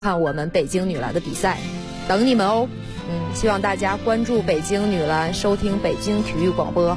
看我们北京女篮的比赛，等你们哦。希望大家关注北京女篮，收听北京体育广播。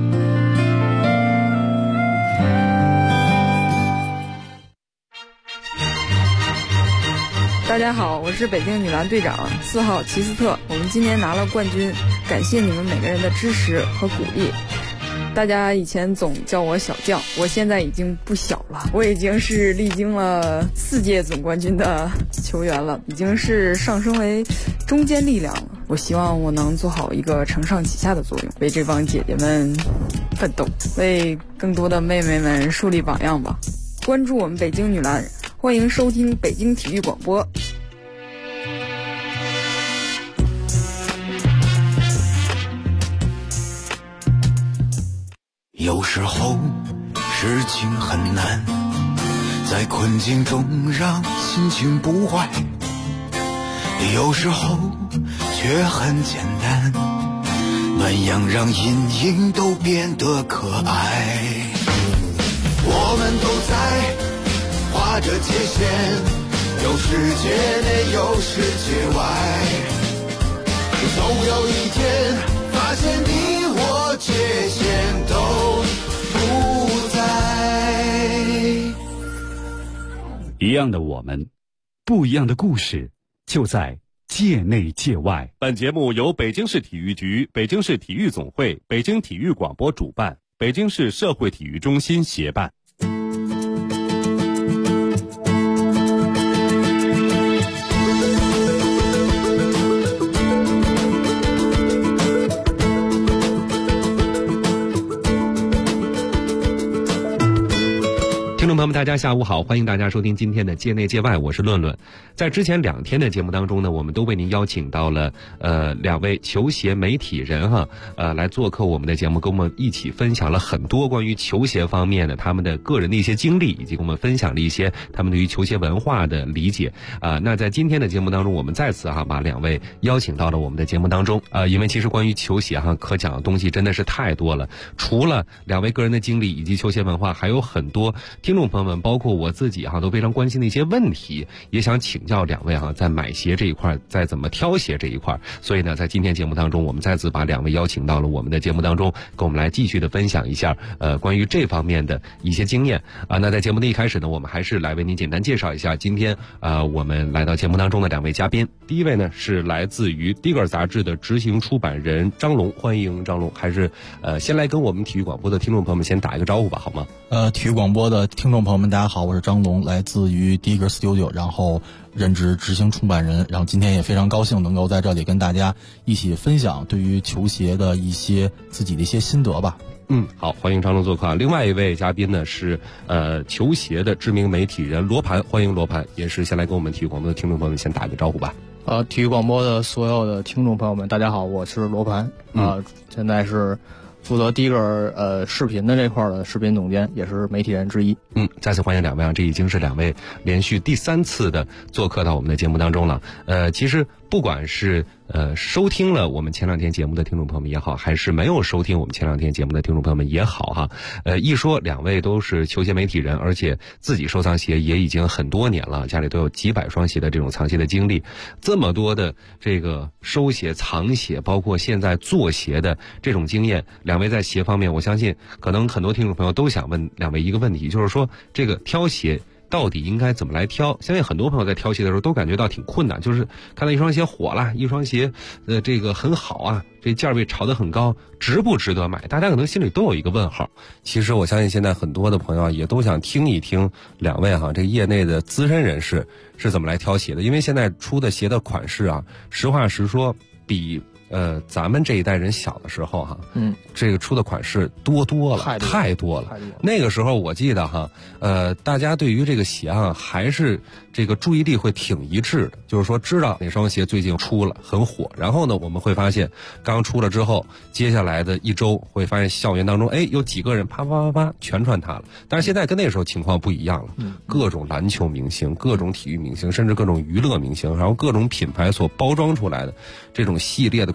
大家好，我是北京女篮队长4号齐斯特，我们今年拿了冠军，感谢你们每个人的支持和鼓励。大家以前总叫我小将，我现在已经不小了，我已经是历经了4届总冠军的球员了，已经是上升为中坚力量了。我希望我能做好一个承上启下的作用，为这帮姐姐们奋斗，为更多的妹妹们树立榜样吧。关注我们北京女篮，欢迎收听北京体育广播。 有时候事情很难，在困境中让心情不坏，有时候却很简单，暖阳让阴影都变得可爱。我们都在画着界限，有世界内有世界外，总有一天发现你我界限都不在。 一样的我们，不一样的故事，就在界内界外。 本节目由北京市体育局、北京市体育总会、北京体育广播主办，北京市社会体育中心协办。 听众朋友们，大家下午好，欢迎大家收听今天的界内界外，我是论论。在之前2天的节目当中呢，我们都为您邀请到了2位球鞋媒体人来做客我们的节目，跟我们一起分享了很多关于球鞋方面的他们的个人的一些经历，以及跟我们分享了一些他们对于球鞋文化的理解。那在今天的节目当中，我们再次把2位邀请到了我们的节目当中。因为其实关于球鞋可讲的东西真的是太多了，除了2位个人的经历以及球鞋文化，还有很多听众朋友们包括我自己都非常关心的一些问题，也想请教2位在买鞋这一块，在怎么挑鞋这一块。所以呢，在今天节目当中，我们再次把2位邀请到了我们的节目当中，跟我们来继续的分享一下关于这方面的一些经验那在节目的一开始呢，我们还是来为您简单介绍一下今天我们来到节目当中的2位嘉宾。第一位呢是来自于 Digger 杂志的执行出版人张龙，欢迎张龙。还是先来跟我们体育广播的听众朋友们先打一个招呼吧，好吗？ 体育广播的听众朋友们，大家好，我是张龙，来自于 Digger Studio， 然后任职执行出版人，然后今天也非常高兴能够在这里跟大家一起分享对于球鞋的一些自己的一些心得吧。 好，欢迎张龙做客。另外一位嘉宾呢是球鞋的知名媒体人罗盘，欢迎罗盘，也是先来跟我们体育广播的听众朋友们先打个招呼吧。 体育广播的所有的听众朋友们，大家好，我是罗盘现在是负责第一个视频的这块的视频总监，也是媒体人之一。 再次欢迎2位这已经是2位连续第3次的做客到我们的节目当中了。其实不管是收听了我们前2天节目的听众朋友们也好，还是没有收听我们前2天节目的听众朋友们也好一说2位都是球鞋媒体人，而且自己收藏鞋也已经很多年了，家里都有几百双鞋的这种藏鞋的经历，这么多的这个收鞋藏鞋，包括现在做鞋的这种经验，2位在鞋方面，我相信可能很多听众朋友都想问2位一个问题，就是说这个挑鞋到底应该怎么来挑？相信很多朋友在挑鞋的时候都感觉到挺困难，就是看到一双鞋火了，一双鞋这个很好这价位炒得很高，值不值得买？大家可能心里都有一个问号。其实我相信现在很多的朋友也都想听一听2位这个业内的资深人士是怎么来挑鞋的，因为现在出的鞋的款式实话实说比咱们这一代人小的时候这个出的款式多了，太多了。那个时候我记得大家对于这个鞋还是这个注意力会挺一致的，就是说知道哪双鞋最近出了很火，然后呢我们会发现刚出了之后，接下来的1周会发现校园当中有几个人啪全穿它了。但是现在跟那时候情况不一样了，各种篮球明星、各种体育明星，甚至各种娱乐明星，然后各种品牌所包装出来的这种系列的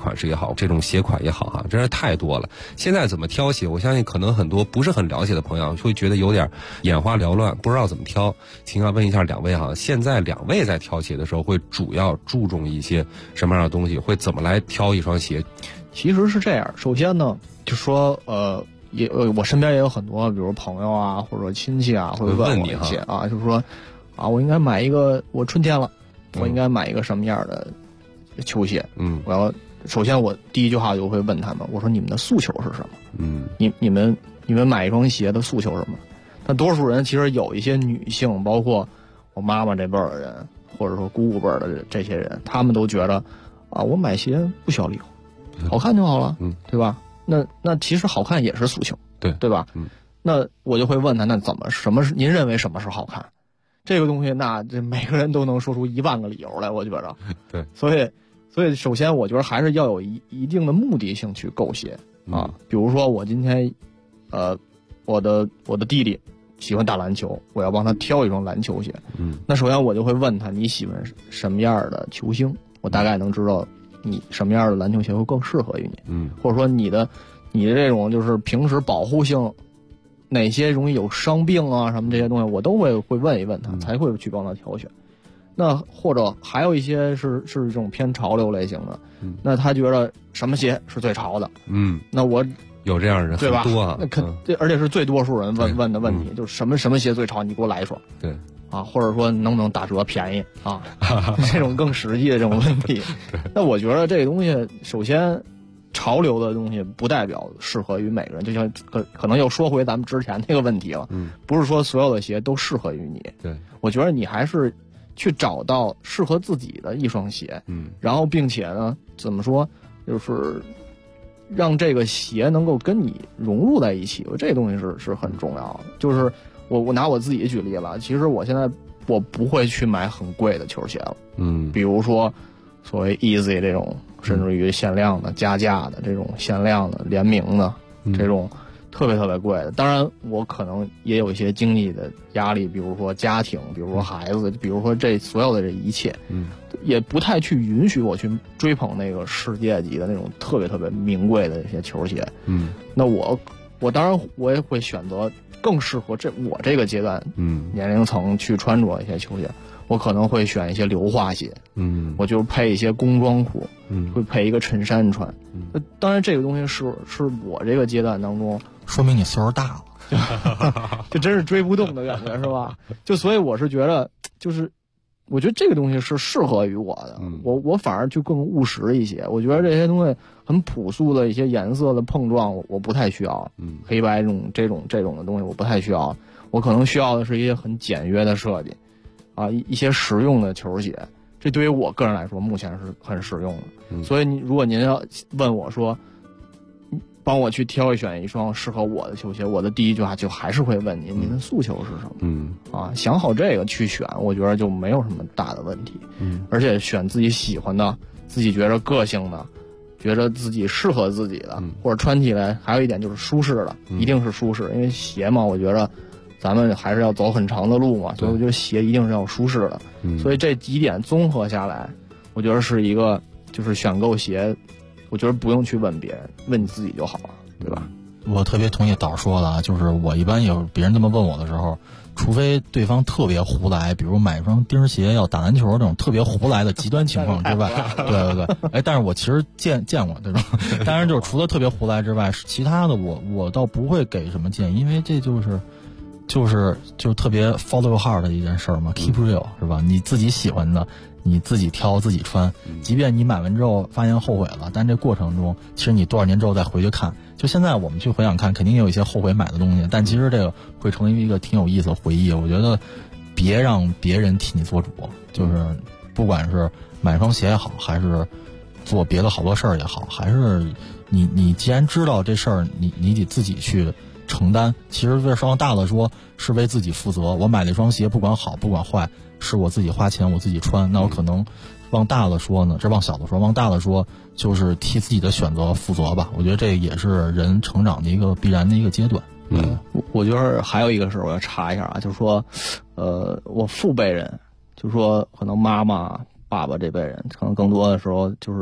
款式也好，这种鞋款也好哈，真是太多了。现在怎么挑鞋，我相信可能很多不是很了解的朋友会觉得有点眼花缭乱，不知道怎么挑。请要问一下两位哈，现在两位在挑鞋的时候会主要注重一些什么样的东西？会怎么来挑一双鞋？ 其实是这样，首先呢，就说我身边也有很多，比如朋友啊，或者说亲戚啊，会问我一些啊，就是说啊，我应该买一个，我春天了，我应该买一个什么样的球鞋？首先我第一句话就会问他们，我说你们的诉求是什么？你们买一双鞋的诉求是什么？那多数人其实有一些女性，包括我妈妈这辈儿的人，或者说姑姑辈儿的这些人，他们都觉得啊，我买鞋不需要理由，好看就好了，对吧？那其实好看也是诉求，对吧？那我就会问他，那您认为什么是好看？这个东西，那这每个人都能说出10000个理由来，我觉得。 对， 所以首先我觉得还是要有一定的目的性去购鞋啊。比如说我今天，我的弟弟喜欢打篮球，我要帮他挑一双篮球鞋。那首先我就会问他，你喜欢什么样的球星？我大概能知道你什么样的篮球鞋会更适合于你。或者说你的这种就是平时保护性，哪些容易有伤病啊什么这些东西，我都会问一问他，才会去帮他挑选。那或者还有一些是这种偏潮流类型的，那他觉得什么鞋是最潮的？那我有这样的人很多啊， 那而且是最多数人问的问题，就是什么鞋最潮，你给我来一双。 对。 啊，或者说能不能打折便宜啊？这种更实际的这种问题。那我觉得这个东西，首先潮流的东西不代表适合于每个人，就像可能又说回咱们之前那个问题了。不是说所有的鞋都适合于你。 对， 我觉得你还是去找到适合自己的一双鞋。然后并且呢，怎么说，就是让这个鞋能够跟你融入在一起，这东西是很重要的。就是我拿我自己举例了，其实我现在我不会去买很贵的球鞋了。比如说所谓 Easy 这种，甚至于限量的、加价的这种限量的、联名的这种特别特别贵的。当然，我可能也有一些经济的压力，比如说家庭，比如说孩子，比如说这所有的这一切，也不太去允许我去追捧那个世界级的那种特别特别名贵的一些球鞋。那我当然我也会选择更适合我这个阶段年龄层去穿着一些球鞋。我可能会选一些硫化鞋，我就配一些工装裤，会配一个衬衫穿。当然这个东西是我这个阶段当中， 说明你岁数大了，就真是追不动的感觉，是吧？就所以我是觉得，就是我觉得这个东西是适合于我的，我反而就更务实一些。我觉得这些东西很朴素的一些颜色的碰撞，我不太需要。黑白这种的东西我不太需要，我可能需要的是一些很简约的设计。一些实用的球鞋，这对于我个人来说目前是很实用的。所以如果您要问我说，帮我去挑选一双适合我的球鞋，我的第一句话就还是会问您的诉求是什么？想好这个去选，我觉得就没有什么大的问题。而且选自己喜欢的、自己觉得个性的、觉得自己适合自己的，或者穿起来还有一点就是舒适的，一定是舒适，因为鞋嘛，我觉得咱们还是要走很长的路嘛，所以我觉得鞋一定是要舒适的。所以这几点综合下来，我觉得是一个就是选购鞋，我觉得不用去问别人，问你自己就好了，对吧？ 我特别同意导说的啊，就是我一般有别人这么问我的时候，除非对方特别胡来，比如买一双钉鞋要打篮球这种特别胡来的极端情况之外，对，但是我其实见过这种，当然就是除了特别胡来之外，其他的我倒不会给什么建议，因为这就是特别 follow your heart 的一件事嘛 ，keep real 是吧？你自己喜欢的，你自己挑自己穿，即便你买完之后发现后悔了，但这过程中，其实你多少年之后再回去看，就现在我们去回想看，肯定也有一些后悔买的东西，但其实这个会成为一个挺有意思的回忆。我觉得别让别人替你做主，就是不管是买双鞋也好，还是做别的好多事儿也好，还是你既然知道这事儿，你得自己去承担。其实这往大了说是为自己负责，我买了一双鞋不管好不管坏，是我自己花钱我自己穿，那我可能往大了说呢，这往小了说，往大了说就是替自己的选择负责吧。我觉得这也是人成长的一个必然的一个阶段。 我觉得还有一个事我要插一下啊，就是说我父辈人，就是说可能妈妈爸爸这辈人可能更多的时候就是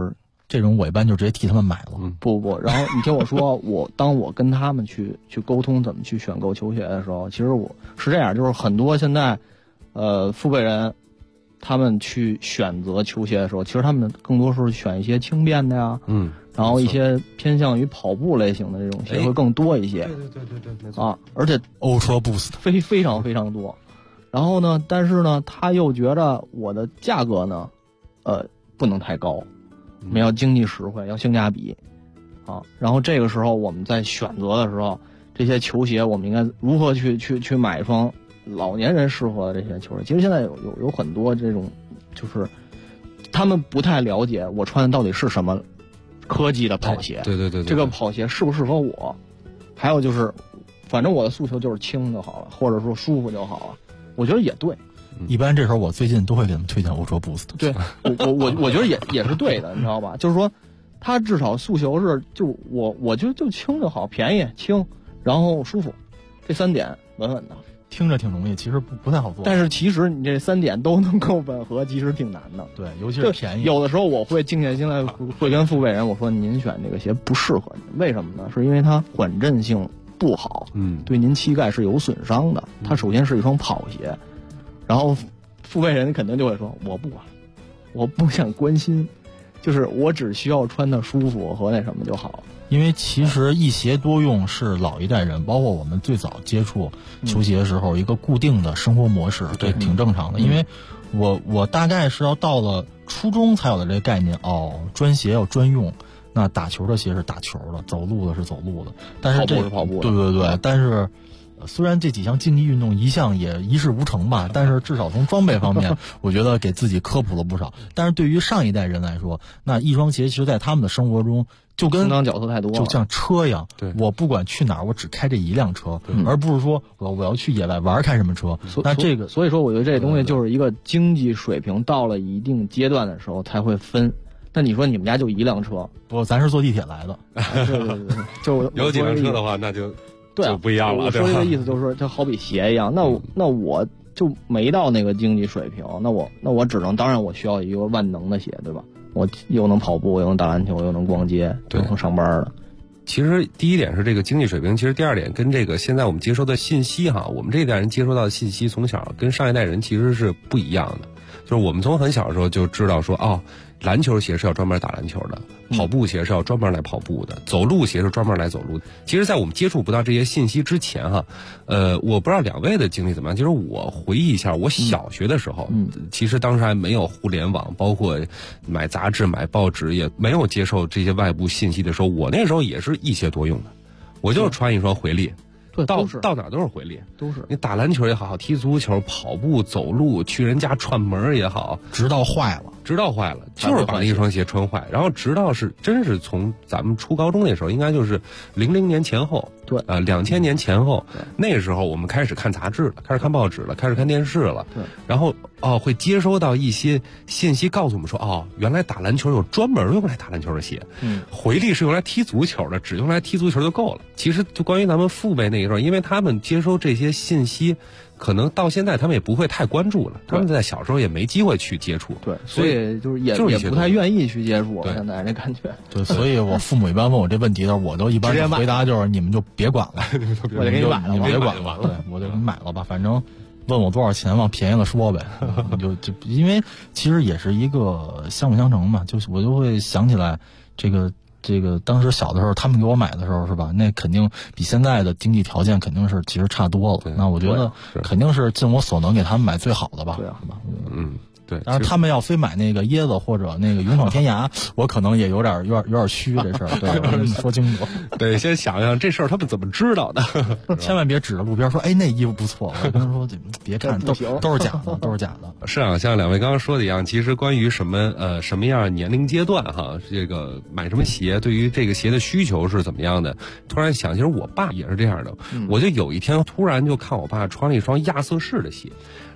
这种我一般就直接替他们买了。 不，然后你听我说，当我跟他们去沟通怎么去选购球鞋的时候，其实我是这样，就是很多现在父辈人他们去选择球鞋的时候，其实他们更多是选一些轻便的呀，然后一些偏向于跑步类型的这种鞋会更多一些。 对，没错啊，而且 Ultra Boost 非常非常多。然后呢，但是呢，他又觉得我的价格呢，不能太高，我们要经济实惠，要性价比，啊。然后这个时候我们在选择的时候，这些球鞋我们应该如何去买一双老年人适合的这些球鞋？其实现在有很多这种，就是他们不太了解我穿的到底是什么科技的跑鞋， 对， 这个跑鞋适不适合我？还有就是，反正我的诉求就是轻就好了，或者说舒服就好了。我觉得也对。 一般这时候我最近都会给他们推荐Ultra Boost。 对，我觉得也是对的，你知道吧？就是说，他至少诉求是，就我就轻就好，便宜轻，然后舒服，这3点稳稳的。 听着挺容易，其实不太好做。 但是其实你这3点都能够吻合，其实挺难的。 对，尤其是便宜。 有的时候我会静下心来，会跟父辈人我说：“您选这个鞋不适合您，为什么呢？是因为它缓震性不好，对您膝盖是有损伤的。它首先是一双跑鞋，然后父辈人肯定就会说：我不管，我不想关心，就是我只需要穿的舒服和那什么就好。” 因为其实一鞋多用是老一代人，包括我们最早接触球鞋的时候一个固定的生活模式，对，挺正常的。因为我大概是要到了初中才有的这个概念，专鞋要专用，那打球的鞋是打球的，走路的是走路的，但是跑步是跑步的， 对，但是。虽然这几项竞技运动一向也一事无成吧，但是至少从装备方面，我觉得给自己科普了不少。但是对于上一代人来说，那一双鞋其实在他们的生活中就跟角色太多了， 就像车一样。 对， 我不管去哪儿，我只开这一辆车，而不是说我要去野外玩开什么车。那这个， 所以说我觉得这东西就是一个经济水平到了一定阶段的时候才会分。那你说你们家就一辆车？ 不，咱是坐地铁来的。 对，就有几辆车的话，那就。 对就不一样了。 我说这个意思就是说，就好比鞋一样，那我就没到那个经济水平，那我只能，当然我需要一个万能的鞋，对吧？我又能跑步，又能打篮球，又能逛街，又能上班的。 其实第一点是这个经济水平，其实第二点跟这个现在我们接收的信息哈，我们这一代人接收到的信息从小跟上一代人其实是不一样的。就是我们从很小的时候就知道说，篮球鞋是要专门打篮球的，跑步鞋是要专门来跑步的，走路鞋是专门来走路的。其实在我们接触不到这些信息之前哈，我不知道两位的经历怎么样。就是我回忆一下，我小学的时候，其实当时还没有互联网，包括买杂志买报纸也没有接受这些外部信息的时候，我那时候也是一鞋多用的，我就穿一双回力。 对， 到哪都是回力， 都是你打篮球也好，踢足球、跑步、走路，去人家串门也好， 直到坏了， 就是把那一双鞋穿坏。然后直到真是从咱们初高中那时候，应该就是00年前后， 对 ，2000年前后，那时候我们开始看杂志了，开始看报纸了，开始看电视了， 对， 然后会接收到一些信息，告诉我们说，原来打篮球有专门用来打篮球的鞋，回力是用来踢足球的，只用来踢足球就够了。其实就关于咱们父辈那个时候，因为他们接收这些信息，可能到现在他们也不会太关注了，他们在小时候也没机会去接触， 对，所以就是也不太愿意去接触。现在这感觉， 对，所以我父母一般问我这问题的时候，我都一般回答就是你们就别管了， 我就给你买了， 你别管了，对，我就给你买了吧，反正。问我多少钱，往便宜了说呗，就因为其实也是一个相辅相成嘛，就是我就会想起来这个当时小的时候他们给我买的时候是吧，那肯定比现在的经济条件肯定是其实差多了，那我觉得肯定是尽我所能给他们买最好的吧， 对啊， 对。 当然他们要非买那个椰子或者那个勇闯天涯，我可能也有点虚这事儿，对，你说清楚。 对，先想想这事儿他们怎么知道的， 千万别指着路边说，那衣服不错，我跟他说别看，都是假的，都是假的。 是啊，像两位刚刚说的一样，其实关于什么样年龄阶段哈，这个买什么鞋，对于这个鞋的需求是怎么样的，突然想，其实我爸也是这样的，我就有一天突然就看我爸穿了一双亚瑟士的鞋。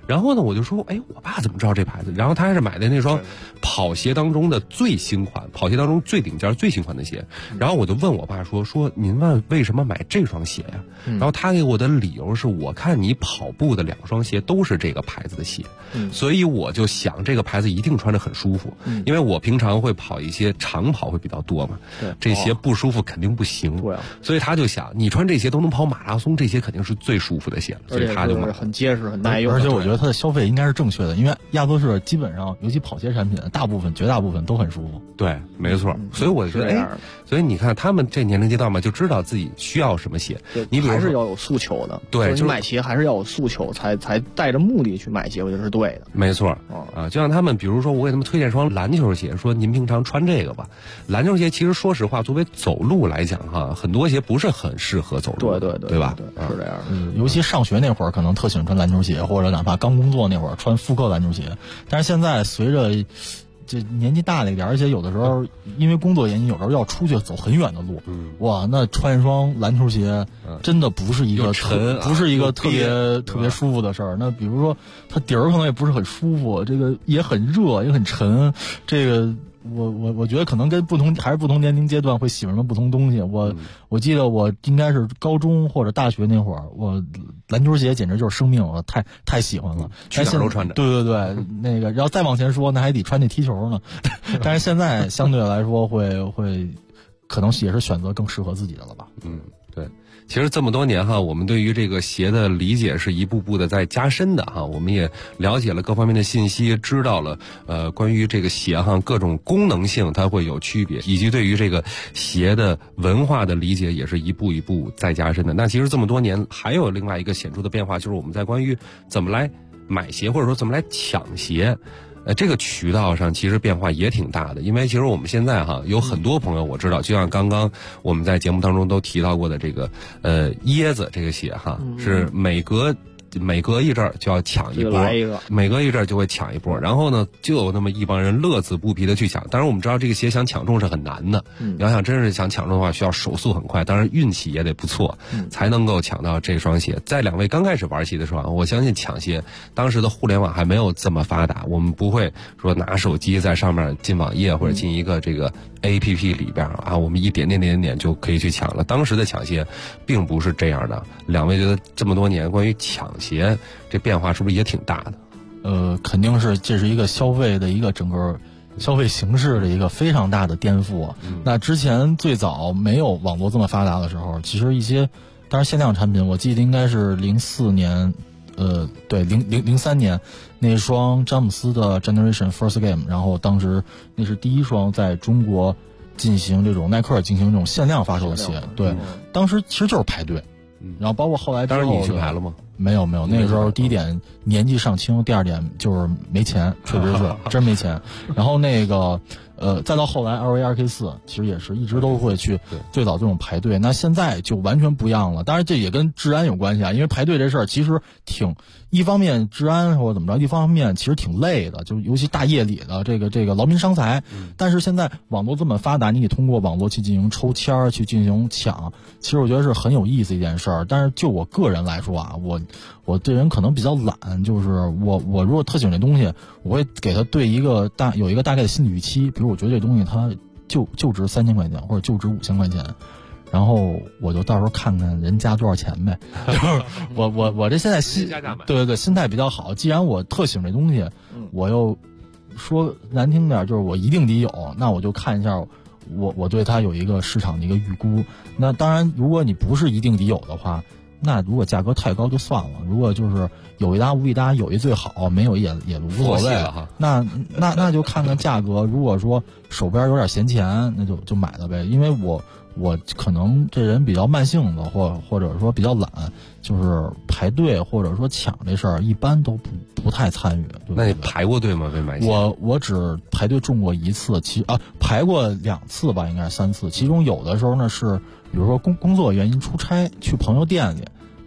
然后呢，我就说，哎，我爸怎么知道这牌子？然后他还是买的那双跑鞋当中的最新款，跑鞋当中最顶尖、最新款的鞋。然后我就问我爸说您为什么买这双鞋呀？然后他给我的理由是，我看你跑步的2双鞋都是这个牌子的鞋，所以我就想这个牌子一定穿着很舒服，因为我平常会跑一些长跑会比较多嘛，这鞋不舒服肯定不行，所以他就想你穿这鞋都能跑马拉松，这鞋肯定是最舒服的鞋了，所以他就买， 很结实很耐用。 而且我觉得他的消费应该是正确的，因为亚瑟士基本上尤其跑鞋产品绝大部分都很舒服。 对，没错。所以我觉得所以你看他们这年龄阶段嘛，就知道自己需要什么鞋。 你比如还是要有诉求的， 对， 就是买鞋还是要有诉求，才带着目的去买鞋，我觉得是对的。 没错。就像他们比如说我给他们推荐双篮球鞋，说您平常穿这个吧。篮球鞋其实说实话作为走路来讲哈，很多鞋不是很适合走路，对吧？ 是这样。 尤其上学那会儿可能特喜欢穿篮球鞋，或者哪怕刚工作那会儿穿复刻篮球鞋。但是现在随着这年纪大了一点，而且有的时候因为工作原因，有时候要出去走很远的路，哇，那穿一双篮球鞋真的不是一个特别舒服的事儿。那比如说它底儿可能也不是很舒服，这个也很热也很沉，这个我觉得可能跟不同年龄阶段会喜欢的不同东西。我记得我应该是高中或者大学那会儿，我篮球鞋简直就是生命，我太喜欢了， 去哪儿都穿着。 对，那个然后再往前说，那还得穿那踢球呢。但是现在相对来说会可能也是选择更适合自己的了吧。 对。其实这么多年哈，我们对于这个鞋的理解是一步步的在加深的哈，我们也了解了各方面的信息，知道了关于这个鞋哈各种功能性它会有区别，以及对于这个鞋的文化的理解也是一步一步在加深的。那其实这么多年还有另外一个显著的变化，就是我们在关于怎么来买鞋或者说怎么来抢鞋。这个渠道上其实变化也挺大的，因为其实我们现在哈有很多朋友我知道，就像刚刚我们在节目当中都提到过的这个椰子这个鞋哈，是每隔一阵儿就要抢一波，每隔一阵儿就会抢一波，然后呢就有那么一帮人乐此不疲的去抢。当然我们知道这个鞋想抢中是很难的，你要想真是想抢中的话，需要手速很快，当然运气也得不错，才能够抢到这双鞋。在两位刚开始玩鞋的时候，我相信抢鞋当时的互联网还没有这么发达，我们不会说拿手机在上面进网页或者进一个这个 APP 里边啊，我们一点就可以去抢了。当时的抢鞋并不是这样的。两位觉得这么多年关于抢鞋这变化是不是也挺大的？ 肯定是，这是一个消费的一个整个消费形式的一个非常大的颠覆。那之前最早没有网络这么发达的时候，其实一些当然限量产品，我记得应该是04年，对，03年那双詹姆斯的 Generation First Game， 然后当时那是第一双在中国进行这种耐克进行这种限量发售的鞋。对，当时其实就是排队。然后包括后来之后， 当然你去排了吗？ 没有，那个时候第一点年纪尚轻，第二点就是没钱，确实是真没钱。然后那个再到后来 LV2K4，其实也是一直都会去最早这种排队。那现在就完全不一样了，当然这也跟治安有关系啊，因为排队这事儿其实一方面治安或者怎么着，一方面其实挺累的，就尤其大夜里的这个劳民伤财。但是现在网络这么发达，你可以通过网络去进行抽签去进行抢，其实我觉得是很有意思一件事儿。但是就我个人来说啊，我这人可能比较懒，就是我如果特喜欢这东西，我会给他有一个大概的心理预期，比如我觉得这东西它就值3000块钱或者就值5000块钱。然后我就到时候看看人加多少钱呗，就是我这现在对心态比较好。既然我特喜欢这东西，我又说难听点，就是我一定得有，那我就看一下我对它有一个市场的一个预估。那当然，如果你不是一定得有的话，那如果价格太高就算了。如果就是有一搭无一搭，有一最好，没有也无所谓了。那就看看价格。如果说手边有点闲钱，那就买了呗。因为我可能这人比较慢性子，或者说比较懒，就是排队或者说抢这事儿一般都不太参与。对， 那你排过队吗？为买鞋？ 我只排队中过一次，排过2次吧，应该是3次。其中有的时候呢是，比如说工作原因出差去朋友店里，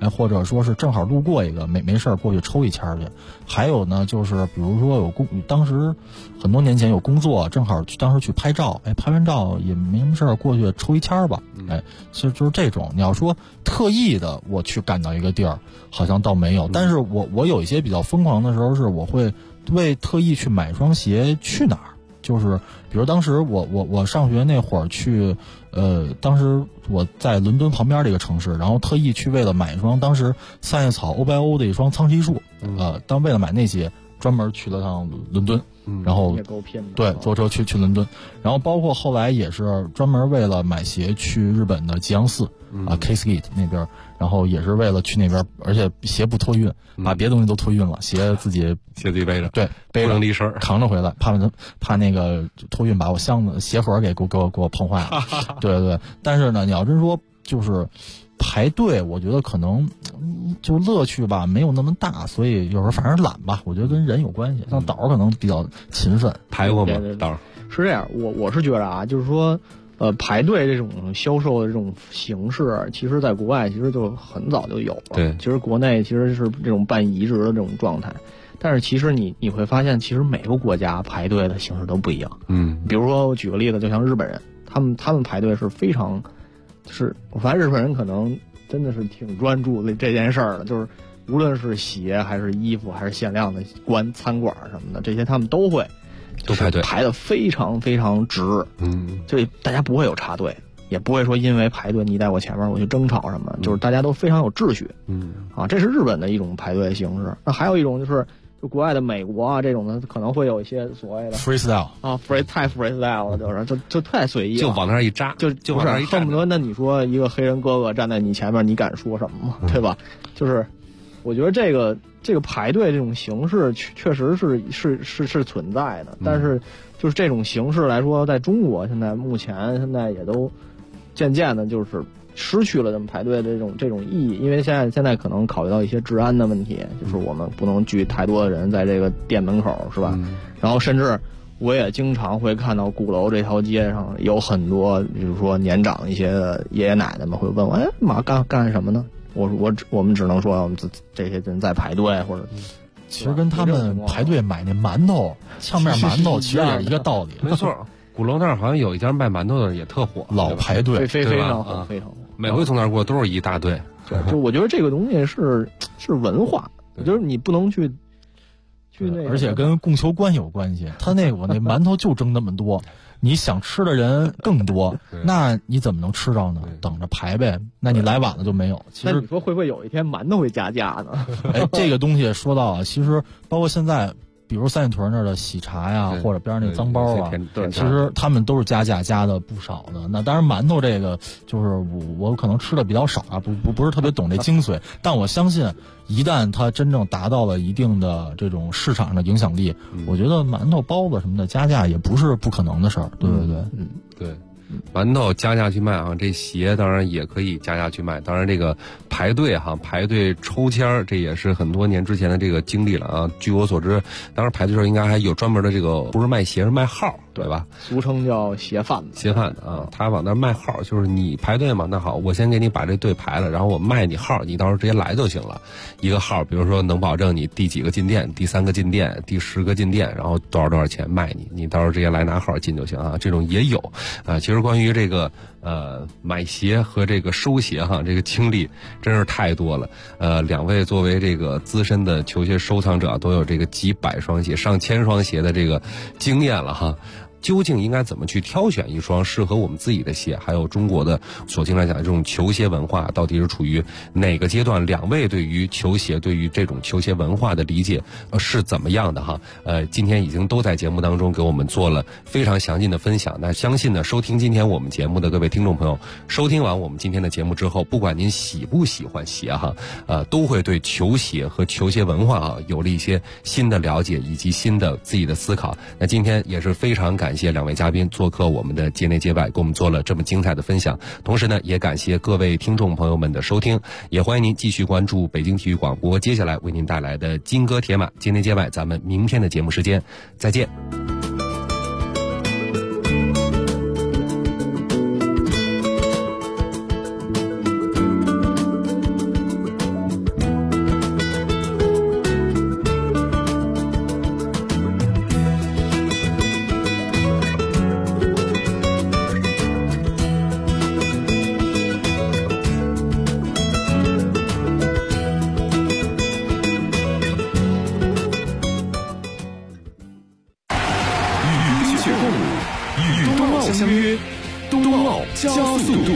或者说是正好路过一个没事过去抽一签去。还有呢，就是比如说当时很多年前有工作，正好当时去拍照，拍完照也没什么事过去抽一签吧，其实就是这种。你要说特意的我去赶到一个地儿，好像倒没有。但是我有一些比较疯狂的时候，是我会为特意去买双鞋去哪儿。就是比如当时我上学那会儿去，当时我在伦敦旁边这个城市，然后特意去为了买一双当时三叶草欧白欧的一双苍崎树，为了买那些专门去了趟伦敦，然后也够拼的， 对，坐车去伦敦，然后包括后来也是专门为了买鞋去日本的吉阳寺K-Skate 那边，然后也是为了去那边，而且鞋不托运，把别的东西都托运了，鞋自己背着， 对，背着离身扛着回来，怕那个托运把我箱子鞋盒给我碰坏了，对。但是呢，你要真说就是排队，我觉得可能就乐趣吧没有那么大，所以有时候反正懒吧，我觉得跟人有关系。像导可能比较勤奋， 排过吗？导是这样，我是觉得啊，就是说。排队这种销售的这种形式，其实在国外其实就很早就有了。 对， 其实国内其实是这种半移植的这种状态，但是其实你会发现，其实每个国家排队的形式都不一样。比如说我举个例子，就像日本人，他们排队是非常，就是我发现日本人可能真的是挺专注的这件事儿的，就是无论是鞋还是衣服还是限量的餐馆什么的，这些他们都会。 都排队， 排得非常非常直，就大家不会有插队，也不会说因为排队你在我前面我去争吵什么，就是大家都非常有秩序，这是日本的一种排队形式。那还有一种就是就国外的美国啊这种的，可能会有一些所谓的 freestyle 啊太 freestyle 了，就太随意了， 就往那儿一扎，就不是恨不得那你说一个黑人哥哥站在你前面，你敢说什么吗？对吧？就是我觉得这个排队这种形式确实是存在的，但是就是这种形式来说，在中国目前现在也都渐渐的就是失去了这么排队的这种意义，因为现在可能考虑到一些治安的问题，就是我们不能聚太多的人在这个店门口，是吧？然后甚至我也经常会看到鼓楼这条街上有很多，比如说年长一些的爷爷奶奶们会问我，妈干什么呢？我们只能说我们这些人在排队，或者其实跟他们排队买那馒头炝面馒头其实也是一个道理。 没错，鼓楼那儿好像有一家卖馒头的也特火， 老排队， 非常火，非常火。 每回从那儿过都是一大队。 对，就我觉得这个东西是文化，就是你不能去那个， 而且跟供求关系有关系。他我那馒头就蒸那么多。你想吃的人更多，那你怎么能吃着呢？等着排呗。那你来晚了就没有。其实那你说会不会有一天馒头会加价呢？ 这个东西说到啊，其实包括现在，比如三里屯那儿的喜茶呀，或者边上那脏包啊，其实他们都是加价加的不少的。那当然馒头这个就是我可能吃的比较少啊，不是特别懂这精髓，但我相信一旦它真正达到了一定的这种市场上的影响力，我觉得馒头包子什么的加价也不是不可能的事儿。对， 对。馒头加价去卖啊，这鞋当然也可以加价去卖。当然这个排队抽签这也是很多年之前的这个经历了啊。据我所知，当时排队时候应该还有专门的这个，不是卖鞋是卖号，对吧？ 俗称叫鞋贩子。 鞋贩子啊，他往那卖号，就是你排队嘛，那好，我先给你把这队排了，然后我卖你号，你到时候直接来就行了。一个号，比如说能保证你第几个进店，第3个进店，第10个进店，然后多少钱卖你，你到时候直接来拿号进就行啊。这种也有啊。其实关于这个买鞋和这个收鞋这个经历真是太多了。两位作为这个资深的球鞋收藏者，都有这个几百双鞋、上千双鞋的这个经验了哈。究竟应该怎么去挑选一双适合我们自己的鞋？还有中国的所经常讲的这种球鞋文化到底是处于哪个阶段？两位对于球鞋、对于这种球鞋文化的理解是怎么样的哈？今天已经都在节目当中给我们做了非常详尽的分享。那相信呢，收听今天我们节目的各位听众朋友，收听完我们今天的节目之后，不管您喜不喜欢鞋哈，都会对球鞋和球鞋文化有了一些新的了解以及新的自己的思考。那今天也是非常感谢两位嘉宾做客我们的节内节外，给我们做了这么精彩的分享。同时呢，也感谢各位听众朋友们的收听，也欢迎您继续关注北京体育广播接下来为您带来的金戈铁马节内节外。咱们明天的节目时间再见。 血共舞，与冬奥相约，冬奥加速度。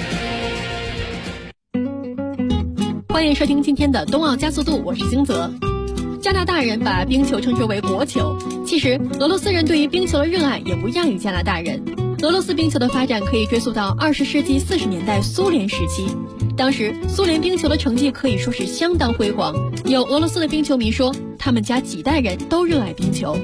欢迎收听今天的冬奥加速度，我是金泽。加拿大人把冰球称之为国球，其实俄罗斯人对于冰球的热爱也不亚于加拿大人。俄罗斯冰球的发展可以追溯到20世纪40年代苏联时期，当时苏联冰球的成绩可以说是相当辉煌。有俄罗斯的冰球迷说，他们家几代人都热爱冰球。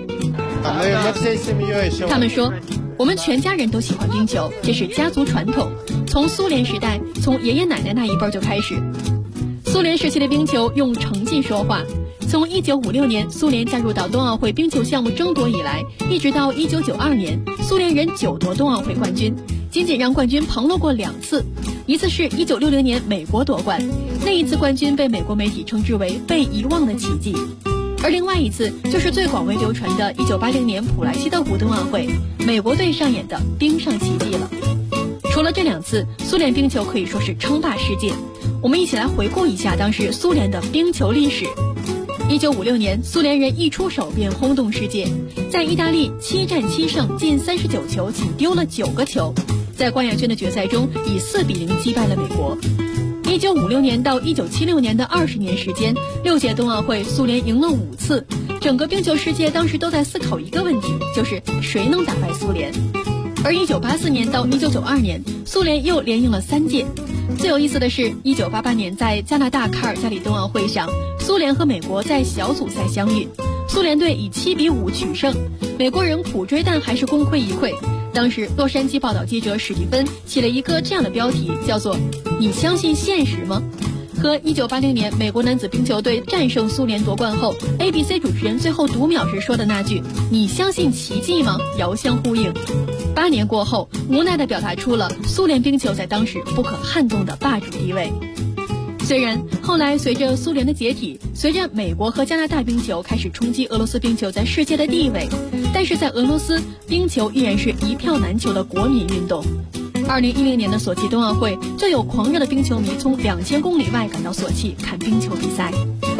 他们说，我们全家人都喜欢冰球，这是家族传统，从苏联时代，从爷爷奶奶那一辈就开始。苏联时期的冰球用成绩说话，从1956年苏联加入到冬奥会冰球项目争夺以来，一直到1992年，苏联人9夺冬奥会冠军，仅让冠军旁落过2次，一次是1960年美国夺冠，那一次冠军被美国媒体称之为被遗忘的奇迹，而另外一次就是最广为流传的1980年普莱西德湖冬奥会，美国队上演的冰上奇迹了。除了这2次，苏联冰球可以说是称霸世界。我们一起来回顾一下当时苏联的冰球历史。1956年，苏联人一出手便轰动世界，在意大利7战7胜，进39球，仅丢了9个球，在冠亚军的决赛中以4-0击败了美国。1956年到1976年的20年时间，6届冬奥会苏联赢了5次，整个冰球世界当时都在思考一个问题，就是谁能打败苏联。而1984年到1992年，苏联又连赢了3届。最有意思的是，1988年在加拿大卡尔加里冬奥会上，苏联和美国在小组赛相遇，苏联队以7-5取胜，美国人苦追但还是功亏一篑。当时洛杉矶报道记者史蒂芬起了一个这样的标题，叫做“你相信现实吗”，和1980年美国男子冰球队战胜苏联夺冠后 ABC 主持人最后读秒时说的那句“你相信奇迹吗”遥相呼应。8年过后，无奈地表达出了苏联冰球在当时不可撼动的霸主地位。虽然后来随着苏联的解体，随着美国和加拿大冰球开始冲击俄罗斯冰球在世界的地位，但是在俄罗斯，冰球依然是一票难求的国民运动。2010年的索契冬奥会，就有狂热的冰球迷从2000公里外赶到索契看冰球比赛。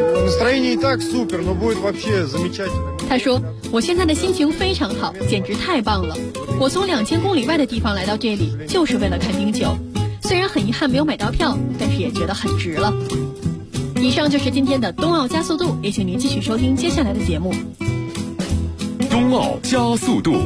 他说，我现在的心情非常好，简直太棒了。我从2000公里外的地方来到这里，就是为了看冰球。虽然很遗憾没有买到票，但是也觉得很值了。以上就是今天的冬奥加速度，也请您继续收听接下来的节目。 冬奥加速度。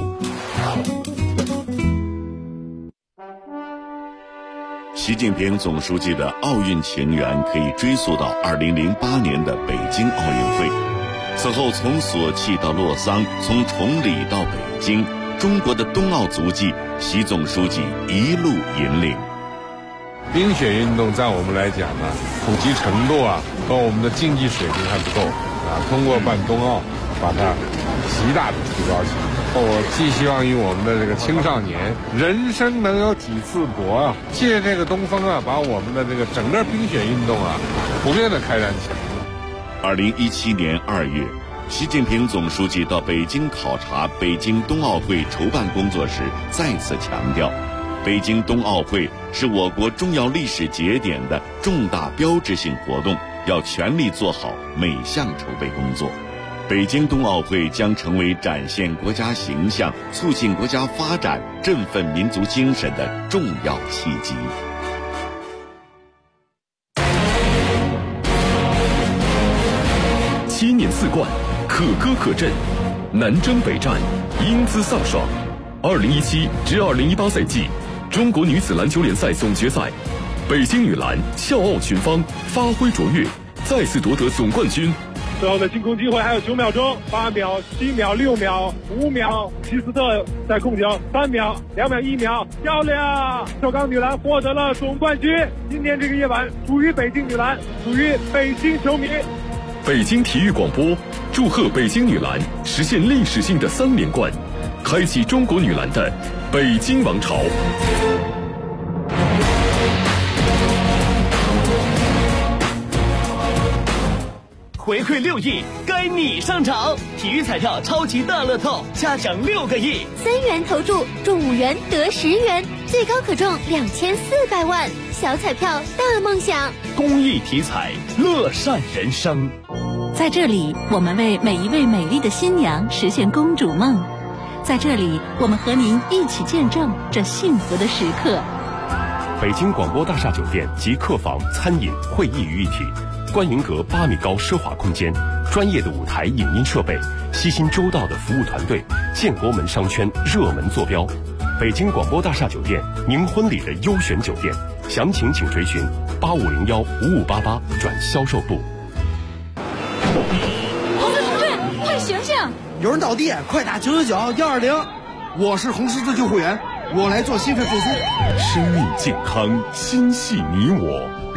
习近平总书记的奥运情缘可以追溯到2008年的北京奥运会。此后从索契到洛桑，从崇礼到北京，中国的冬奥足迹，习总书记一路引领。 冰雪运动在我们来讲呢，普及程度和我们的竞技水平还不够通过办冬奥，把它极大的提高起来。我寄希望于我们的这个青少年，人生能有几次搏借这个东风把我们的这个整个冰雪运动普遍的开展起来。 2017年2月，习近平总书记到北京考察北京冬奥会筹办工作时，再次强调，北京冬奥会是我国重要历史节点的重大标志性活动，要全力做好每项筹备工作。北京冬奥会将成为展现国家形象、促进国家发展、振奋民族精神的重要契机。 7年4冠，可歌可阵，南征北战，英姿飒爽。2017至2018赛季中国女子篮球联赛总决赛，北京女篮笑傲群芳，发挥卓越，再次夺得总冠军。 最后的进攻机会还有9秒钟，8秒、7秒、6秒、5秒，齐斯特在控球，3秒、2秒、1秒，漂亮！首钢女篮获得了总冠军。今天这个夜晚属于北京女篮，属于北京球迷。 北京体育广播祝贺北京女篮实现历史性的3连冠，开启中国女篮的北京王朝。 回馈6亿，该你上场！体育彩票超级大乐透，加奖6个亿 ，3元投注中5元得10元，最高可中2400万。小彩票大梦想， 公益体彩，乐善人生。 在这里，我们为每一位美丽的新娘实现公主梦。 在这里，我们和您一起见证这幸福的时刻。 北京广播大厦酒店集客房、餐饮、会议于一体，观云阁8米高奢华空间，专业的舞台影音设备，悉心周到的服务团队，建国门商圈热门坐标。北京广播大厦酒店，您婚礼的优选酒店，详情请垂询8501-5588转销售部。 同志，快醒醒！ 有人倒地，快打999-120。我是红十字救护员，我来做心肺复苏。 生命健康，心系你我。